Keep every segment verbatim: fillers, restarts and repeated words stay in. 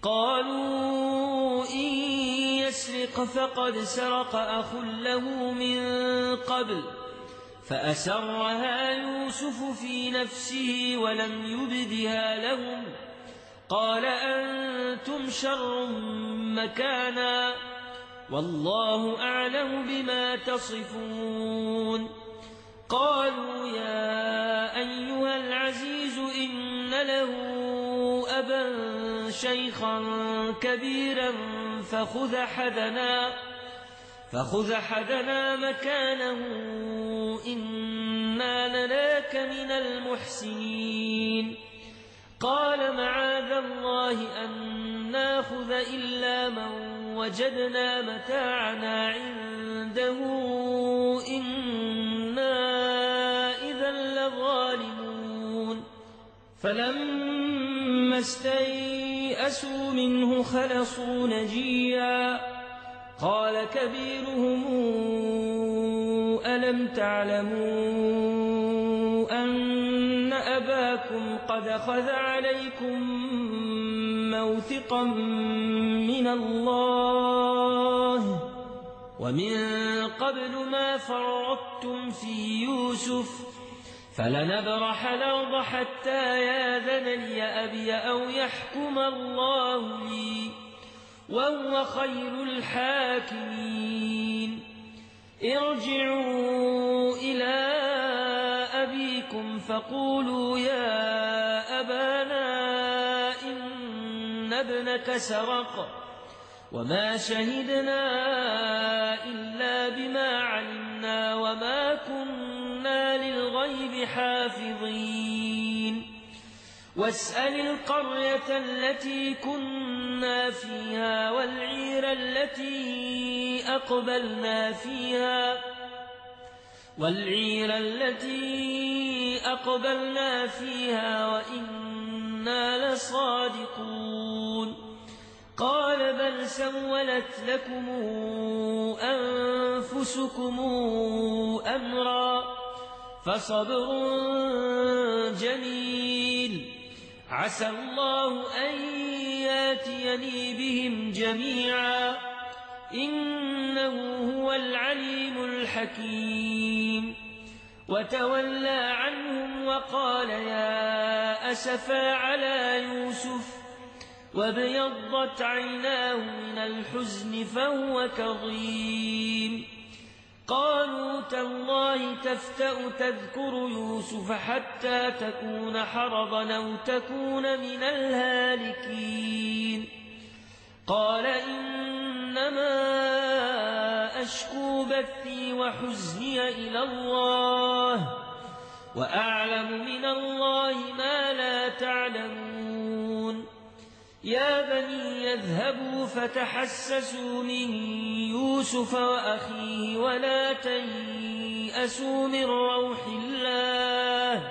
قالوا إن يسرق فقد سرق أخ له من قبل فأسرها يوسف في نفسه ولم يبدها لهم قال أنتم شر مكانا والله أعلم بما تصفون قالوا يا أيها العزيز إن له أبا شيخا كبيرا فخذ حدنا فخذ حدنا مكانه إنا نراك من المحسنين قال معاذ الله أن ناخذ إلا من وجدنا متاعنا عنده إنا إذا لظالمون فلما استيئسوا منه خلصوا نجيا قال كبيرهم ألم تعلموا أن أباكم قد أخذ عليكم موثقا من الله ومن قبل ما فرطتم في يوسف فلنبرح الأرض حتى ياذن لي أبي أو يحكم الله لي وهو خير الحاكمين ارجعوا إلى أبيكم فقولوا يا أبانا إن ابنك سرق وما شهدنا إلا بما علمنا وما كنا للغيب حافظين واسأل القرية التي كنا فيها والعير التي أقبلنا فيها والعير التي أقبلنا فيها وإنا لصادقون قال بل سولت لكم أنفسكم أمرا فصبر جميل عسى الله أن ياتيني بهم جميعا إنه هو العليم الحكيم وتولى عنهم وقال يا أسفا على يوسف وابيضت عيناه من الحزن فهو كظيم قالوا تالله تفتأ تذكر يوسف حتى تكون حرضا أو تكون من الهالكين قال إنما أشكو بثي وحزني إلى الله وأعلم من الله ما لا تعلمون يا بني يذهبوا فتحسسوا من يوسف وأخيه ولا تيأسوا من روح الله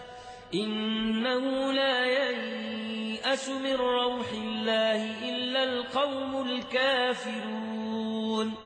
إنه لا ييأس من روح الله إلا القوم الكافرون